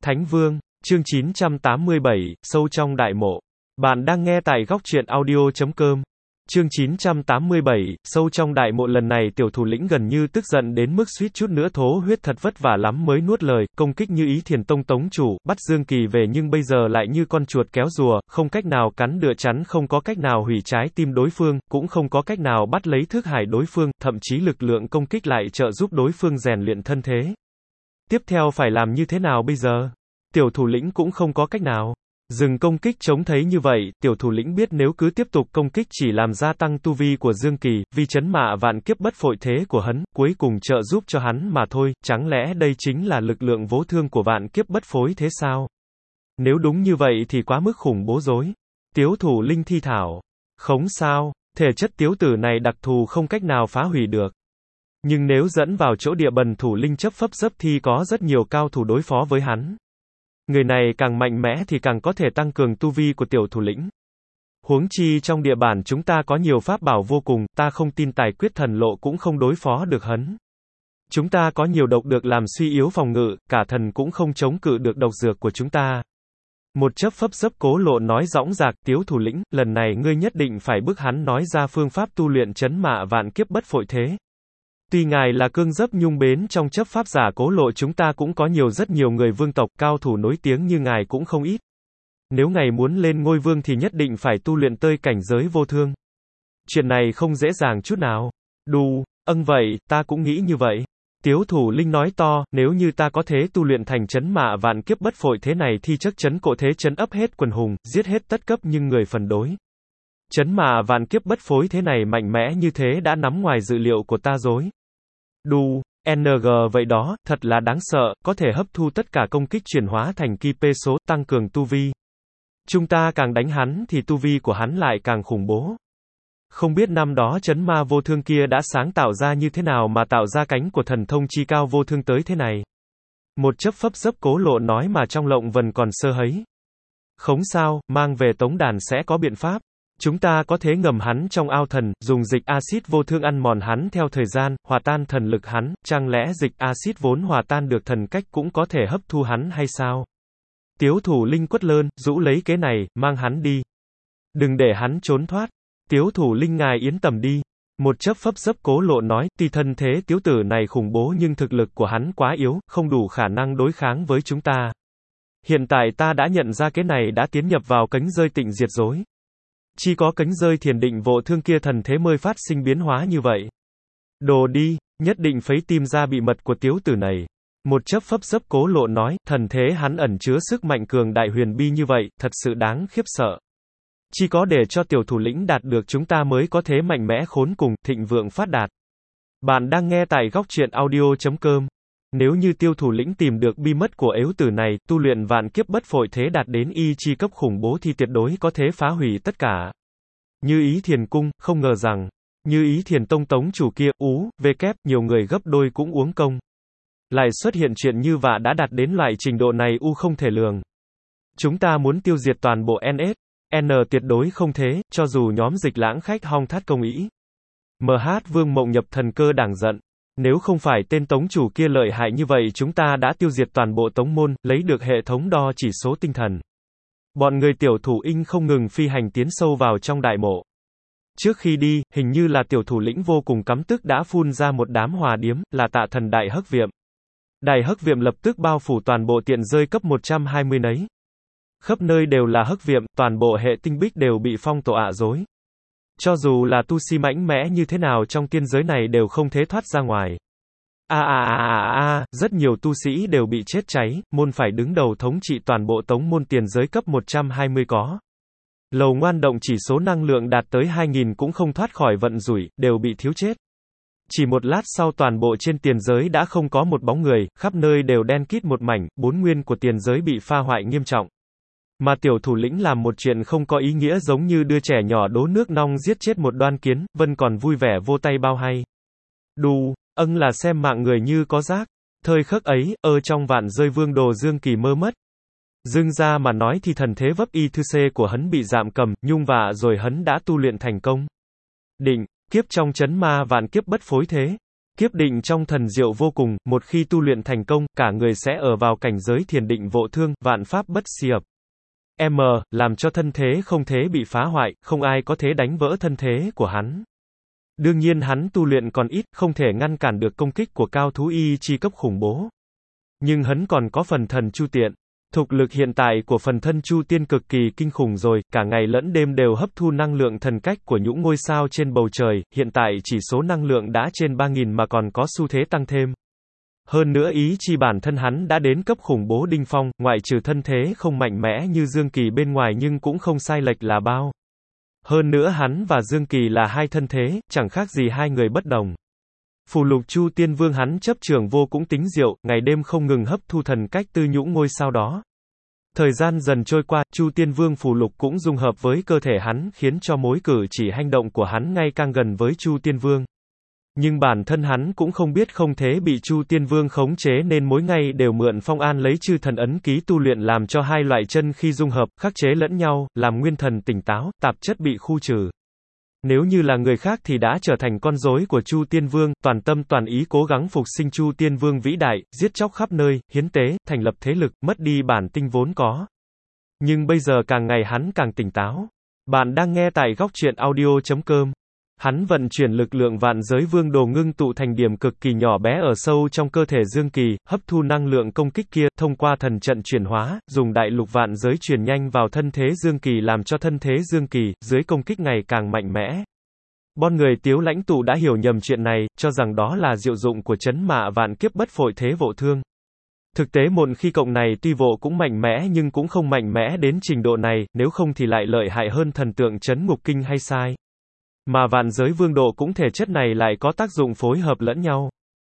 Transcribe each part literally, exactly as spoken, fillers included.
Thánh Vương, chương chín trăm tám mươi bảy, sâu trong đại mộ. Bạn đang nghe tại góc truyện audio chấm com. Chương chín trăm tám mươi bảy, sâu trong đại mộ. Lần này tiểu thủ lĩnh gần như tức giận đến mức suýt chút nữa thố huyết, thật vất vả lắm mới nuốt lời, công kích như ý thiền tông tống chủ, bắt Dương Kỳ về nhưng bây giờ lại như con chuột kéo rùa, không cách nào cắn đựa chắn, không có cách nào hủy trái tim đối phương, cũng không có cách nào bắt lấy thức hải đối phương, thậm chí lực lượng công kích lại trợ giúp đối phương rèn luyện thân thế. Tiếp theo phải làm như thế nào bây giờ? Tiểu thủ lĩnh cũng không có cách nào. Dừng công kích chống thấy như vậy, tiểu thủ lĩnh biết nếu cứ tiếp tục công kích chỉ làm gia tăng tu vi của Dương Kỳ, vì chấn mạ vạn kiếp bất phội thế của hắn, cuối cùng trợ giúp cho hắn mà thôi, chẳng lẽ đây chính là lực lượng vô thương của vạn kiếp bất phối thế sao? Nếu đúng như vậy thì quá mức khủng bố rồi. Tiếu thủ linh thi thảo. Không sao, thể chất tiếu tử này đặc thù không cách nào phá hủy được. Nhưng nếu dẫn vào chỗ địa bần thủ linh chấp pháp dấp thì có rất nhiều cao thủ đối phó với hắn. Người này càng mạnh mẽ thì càng có thể tăng cường tu vi của tiểu thủ lĩnh. Huống chi trong địa bàn chúng ta có nhiều pháp bảo vô cùng, ta không tin tài quyết thần lộ cũng không đối phó được hắn. Chúng ta có nhiều độc được làm suy yếu phòng ngự, cả thần cũng không chống cự được độc dược của chúng ta. Một chấp pháp dấp cố lộ nói dõng dạc, tiếu thủ lĩnh, lần này ngươi nhất định phải bức hắn nói ra phương pháp tu luyện chấn mạ vạn kiếp bất phội thế. Tuy ngài là cương dấp nhung bến trong chấp pháp giả cố lộ, chúng ta cũng có nhiều rất nhiều người vương tộc cao thủ nổi tiếng như ngài cũng không ít. Nếu ngài muốn lên ngôi vương thì nhất định phải tu luyện tới cảnh giới vô thương. Chuyện này không dễ dàng chút nào. Đù, âng vậy, ta cũng nghĩ như vậy. Tiếu thủ linh nói to, nếu như ta có thể tu luyện thành chấn mạ vạn kiếp bất phội thế này thì chắc chắn cộ thế chấn ấp hết quần hùng, giết hết tất cấp nhưng người phần đối. Chấn mạ vạn kiếp bất phối thế này mạnh mẽ như thế đã nắm ngoài dự liệu của ta rồi. Đù, en giê vậy đó, thật là đáng sợ, có thể hấp thu tất cả công kích chuyển hóa thành ki pê số, tăng cường tu vi. Chúng ta càng đánh hắn thì tu vi của hắn lại càng khủng bố. Không biết năm đó chấn ma vô thương kia đã sáng tạo ra như thế nào mà tạo ra cánh của thần thông chi cao vô thương tới thế này. Một chấp pháp dấp cố lộ nói mà trong lộng vần còn sơ hấy. Không sao, mang về tống đàn sẽ có biện pháp. Chúng ta có thể ngầm hắn trong ao thần, dùng dịch axit vô thương ăn mòn hắn theo thời gian, hòa tan thần lực hắn, chẳng lẽ dịch axit vốn hòa tan được thần cách cũng có thể hấp thu hắn hay sao? Tiếu thủ linh quất lơn, rũ lấy kế này, mang hắn đi. Đừng để hắn trốn thoát. Tiếu thủ linh ngài yên tâm đi. Một chấp pháp dấp cố lộ nói, tuy thân thế tiếu tử này khủng bố nhưng thực lực của hắn quá yếu, không đủ khả năng đối kháng với chúng ta. Hiện tại ta đã nhận ra cái này đã tiến nhập vào cánh rơi tịnh diệt rồi. Chỉ có cánh rơi thiền định vô thương kia thần thế mới phát sinh biến hóa như vậy. Đồ đi, nhất định phấy tim ra bị mật của tiếu tử này. Một chấp pháp dấp cố lộ nói, thần thế hắn ẩn chứa sức mạnh cường đại huyền bi như vậy, thật sự đáng khiếp sợ. Chỉ có để cho tiểu thủ lĩnh đạt được chúng ta mới có thế mạnh mẽ khốn cùng, thịnh vượng phát đạt. Bạn đang nghe tại góc truyện audio chấm com. Nếu như tiêu thủ lĩnh tìm được bi mất của ếu tử này, tu luyện vạn kiếp bất phội thế đạt đến y chi cấp khủng bố thì tuyệt đối có thể phá hủy tất cả. Như ý thiền cung, không ngờ rằng, như ý thiền tông tống chủ kia, ú, vê kép, nhiều người gấp đôi cũng uống công. Lại xuất hiện chuyện như vạ đã đạt đến loại trình độ này u không thể lường. Chúng ta muốn tiêu diệt toàn bộ en ét, N tuyệt đối không thế, cho dù nhóm dịch lãng khách hong thát công ý. em hát Vương Mộng nhập thần cơ đảng giận. Nếu không phải tên tống chủ kia lợi hại như vậy chúng ta đã tiêu diệt toàn bộ tống môn, lấy được hệ thống đo chỉ số tinh thần. Bọn người tiểu thủ inh không ngừng phi hành tiến sâu vào trong đại mộ. Trước khi đi, hình như là tiểu thủ lĩnh vô cùng cắm tức đã phun ra một đám hòa điếm, là tạ thần đại hắc việm. Đại hắc việm lập tức bao phủ toàn bộ tiện rơi cấp một trăm hai mươi nấy. Khắp nơi đều là hắc việm, toàn bộ hệ tinh bích đều bị phong tổ ạ dối. Cho dù là tu si mạnh mẽ như thế nào trong tiên giới này đều không thể thoát ra ngoài. A a a a a, rất nhiều tu sĩ đều bị chết cháy, môn phải đứng đầu thống trị toàn bộ tống môn tiền giới cấp một trăm hai mươi có. Lầu ngoan động chỉ số năng lượng đạt tới hai nghìn cũng không thoát khỏi vận rủi, đều bị thiếu chết. Chỉ một lát sau toàn bộ trên tiền giới đã không có một bóng người, khắp nơi đều đen kịt một mảnh, bốn nguyên của tiền giới bị pha hoại nghiêm trọng. Mà tiểu thủ lĩnh làm một chuyện không có ý nghĩa giống như đưa trẻ nhỏ đố nước nong giết chết một đoan kiến, Vân còn vui vẻ vô tay bao hay. Đù, âng là xem mạng người như có rác. Thời khắc ấy, ở trong vạn rơi vương đồ Dương Kỳ mơ mất. Dương ra mà nói thì thần thế vấp y thư xê của hắn bị giảm cầm, nhung vạ rồi hắn đã tu luyện thành công. Định, kiếp trong chấn ma vạn kiếp bất phối thế. Kiếp định trong thần diệu vô cùng, một khi tu luyện thành công, cả người sẽ ở vào cảnh giới thiền định vô thương, vạn pháp bất xì ập. M, làm cho thân thế không thế bị phá hoại, không ai có thể đánh vỡ thân thế của hắn. Đương nhiên hắn tu luyện còn ít, không thể ngăn cản được công kích của cao thú y chi cấp khủng bố. Nhưng hắn còn có phần thần chu tiện. Thục lực hiện tại của phần thân chu tiên cực kỳ kinh khủng rồi, cả ngày lẫn đêm đều hấp thu năng lượng thần cách của những ngôi sao trên bầu trời, hiện tại chỉ số năng lượng đã trên ba nghìn mà còn có xu thế tăng thêm. Hơn nữa ý chi bản thân hắn đã đến cấp khủng bố đỉnh phong, ngoại trừ thân thế không mạnh mẽ như Dương Kỳ bên ngoài nhưng cũng không sai lệch là bao. Hơn nữa hắn và Dương Kỳ là hai thân thế, chẳng khác gì hai người bất đồng. Phù lục Chu Tiên Vương hắn chấp trường vô cũng tính diệu, ngày đêm không ngừng hấp thu thần cách từ nhũ ngôi sao đó. Thời gian dần trôi qua, Chu Tiên Vương phù lục cũng dung hợp với cơ thể hắn, khiến cho mối cử chỉ hành động của hắn ngày càng gần với Chu Tiên Vương. Nhưng bản thân hắn cũng không biết không thế bị Chu Tiên Vương khống chế nên mỗi ngày đều mượn Phong An lấy chư thần ấn ký tu luyện làm cho hai loại chân khi dung hợp, khắc chế lẫn nhau, làm nguyên thần tỉnh táo, tạp chất bị khu trừ. Nếu như là người khác thì đã trở thành con rối của Chu Tiên Vương, toàn tâm toàn ý cố gắng phục sinh Chu Tiên Vương vĩ đại, giết chóc khắp nơi, hiến tế, thành lập thế lực, mất đi bản tinh vốn có. Nhưng bây giờ càng ngày hắn càng tỉnh táo. Bạn đang nghe tại góc truyện audio chấm com. Hắn vận chuyển lực lượng vạn giới vương đồ ngưng tụ thành điểm cực kỳ nhỏ bé ở sâu trong cơ thể Dương Kỳ, hấp thu năng lượng công kích kia, thông qua thần trận chuyển hóa, dùng đại lục vạn giới truyền nhanh vào thân thế Dương Kỳ làm cho thân thế Dương Kỳ, dưới công kích ngày càng mạnh mẽ. Bon người Tiếu lãnh tụ đã hiểu nhầm chuyện này, cho rằng đó là diệu dụng của chấn mạ vạn kiếp bất phội thế vộ thương. Thực tế một khi cộng này tuy vộ cũng mạnh mẽ nhưng cũng không mạnh mẽ đến trình độ này, nếu không thì lại lợi hại hơn thần tượng chấn ngục kinh hay sai. Mà vạn giới vương độ cũng thể chất này lại có tác dụng phối hợp lẫn nhau.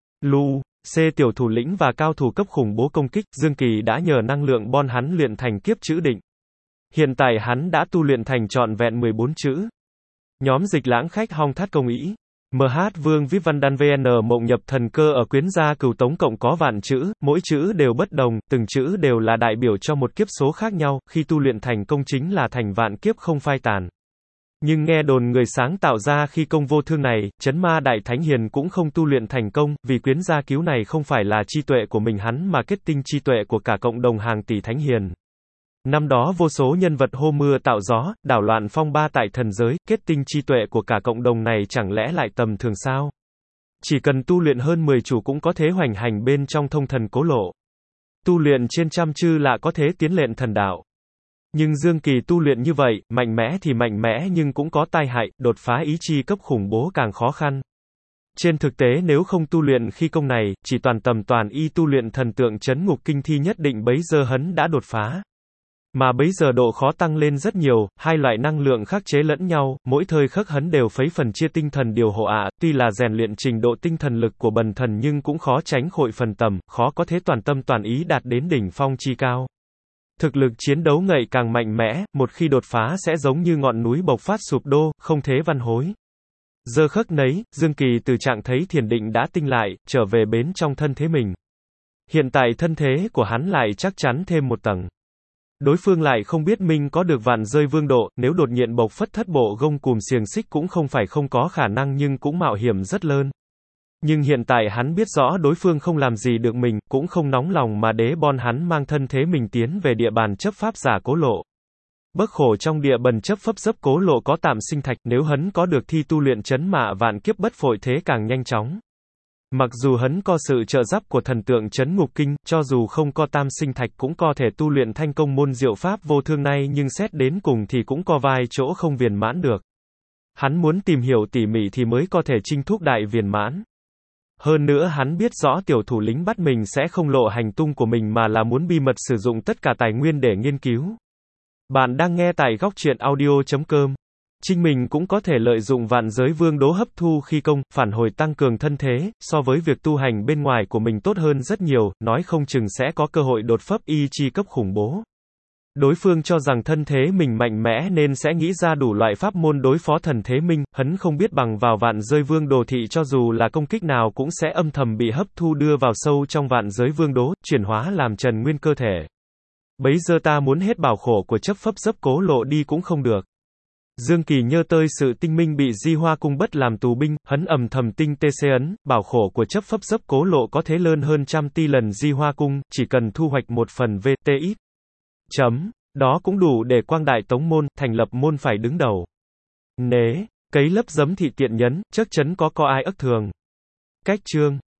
Lu, C tiểu thủ lĩnh và cao thủ cấp khủng bố công kích, Dương Kỳ đã nhờ năng lượng bon hắn luyện thành kiếp chữ định. Hiện tại hắn đã tu luyện thành trọn vẹn mười bốn chữ. Nhóm dịch lãng khách hong thát công ý. em hát Vương Vip Văn Đan vê en mộng nhập thần cơ ở quyến gia cửu tống cộng có vạn chữ, mỗi chữ đều bất đồng, từng chữ đều là đại biểu cho một kiếp số khác nhau, khi tu luyện thành công chính là thành vạn kiếp không phai tàn. Nhưng nghe đồn người sáng tạo ra khi công vô thương này, chấn ma đại thánh hiền cũng không tu luyện thành công, vì quyến gia cứu này không phải là chi tuệ của mình hắn mà kết tinh chi tuệ của cả cộng đồng hàng tỷ thánh hiền. Năm đó vô số nhân vật hô mưa tạo gió, đảo loạn phong ba tại thần giới, kết tinh chi tuệ của cả cộng đồng này chẳng lẽ lại tầm thường sao? Chỉ cần tu luyện hơn mười chủ cũng có thể hoành hành bên trong thông thần cố lộ. Tu luyện trên trăm chư là có thể tiến lên thần đạo. Nhưng Dương Kỳ tu luyện như vậy, mạnh mẽ thì mạnh mẽ nhưng cũng có tai hại, đột phá ý chi cấp khủng bố càng khó khăn. Trên thực tế nếu không tu luyện khi công này, chỉ toàn tầm toàn y tu luyện thần tượng chấn ngục kinh thi nhất định bấy giờ hắn đã đột phá. Mà bấy giờ độ khó tăng lên rất nhiều, hai loại năng lượng khắc chế lẫn nhau, mỗi thời khắc hắn đều phấy phần chia tinh thần điều hộ ạ, tuy là rèn luyện trình độ tinh thần lực của bần thần nhưng cũng khó tránh khội phần tầm, khó có thể toàn tâm toàn ý đạt đến đỉnh phong chi cao. Thực lực chiến đấu ngày càng mạnh mẽ, một khi đột phá sẽ giống như ngọn núi bộc phát sụp đổ, không thế văn hối. Giờ khắc nấy, Dương Kỳ từ trạng thấy thiền định đã tinh lại, trở về bến trong thân thế mình. Hiện tại thân thế của hắn lại chắc chắn thêm một tầng. Đối phương lại không biết mình có được vạn rơi vương độ, nếu đột nhiên bộc phất thất bộ gông cùm xiềng xích cũng không phải không có khả năng nhưng cũng mạo hiểm rất lớn. Nhưng hiện tại hắn biết rõ đối phương không làm gì được mình, cũng không nóng lòng mà đế bon hắn mang thân thế mình tiến về địa bàn chấp pháp giả cố lộ. Bức khổ trong địa bần chấp pháp dấp cố lộ có tạm sinh thạch, nếu hắn có được thi tu luyện chấn mạ vạn kiếp bất phội thế càng nhanh chóng. Mặc dù hắn có sự trợ giúp của thần tượng chấn ngục kinh, cho dù không có tam sinh thạch cũng có thể tu luyện thanh công môn diệu pháp vô thương này nhưng xét đến cùng thì cũng có vài chỗ không viền mãn được. Hắn muốn tìm hiểu tỉ mỉ thì mới có thể chinh thúc đại viền mãn. Hơn nữa hắn biết rõ tiểu thủ lĩnh bắt mình sẽ không lộ hành tung của mình mà là muốn bí mật sử dụng tất cả tài nguyên để nghiên cứu. Bạn đang nghe tại góc truyện audio chấm com. Chính mình cũng có thể lợi dụng vạn giới vương đố hấp thu khi công, phản hồi tăng cường thân thế, so với việc tu hành bên ngoài của mình tốt hơn rất nhiều, nói không chừng sẽ có cơ hội đột phá y chi cấp khủng bố. Đối phương cho rằng thân thế mình mạnh mẽ nên sẽ nghĩ ra đủ loại pháp môn đối phó thần thế minh, hắn không biết bằng vào vạn giới vương đồ thị cho dù là công kích nào cũng sẽ âm thầm bị hấp thu đưa vào sâu trong vạn giới vương đố, chuyển hóa làm trần nguyên cơ thể. Bấy giờ ta muốn hết bảo khổ của chấp pháp dấp cố lộ đi cũng không được. Dương Kỳ nhớ tơi sự tinh minh bị Di Hoa cung bất làm tù binh, hấn ầm thầm tinh tê xê ấn, bảo khổ của chấp pháp dấp cố lộ có thế lớn hơn trăm ti lần Di Hoa cung, chỉ cần thu hoạch một phần vê tê ít. Chấm. Đó cũng đủ để quang đại tống môn, thành lập môn phải đứng đầu. Nế, cấy lấp giấm thị tiện nhấn, chắc chắn có có ai ức thường. Cách chương.